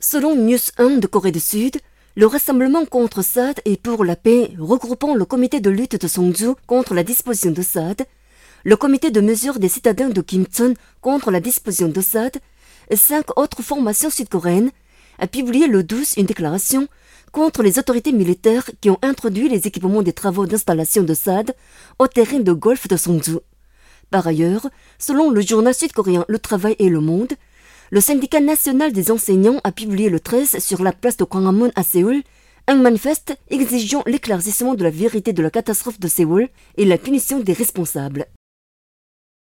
Selon News 1 de Corée du Sud, le rassemblement contre SAD et pour la paix, regroupant le comité de lutte de Songju contre la disposition de SAD, le comité de mesure des citadins de Kimcheon contre la disposition de SAD et 5 autres formations sud-coréennes, a publié le 12 une déclaration contre les autorités militaires qui ont introduit les équipements des travaux d'installation de SAD au terrain de golf de Songju. Par ailleurs, selon le journal sud-coréen Le Travail et Le Monde, le syndicat national des enseignants a publié le 13 sur la place de Gwanghwamun à Séoul un manifeste exigeant l'éclaircissement de la vérité de la catastrophe de Séoul et la punition des responsables.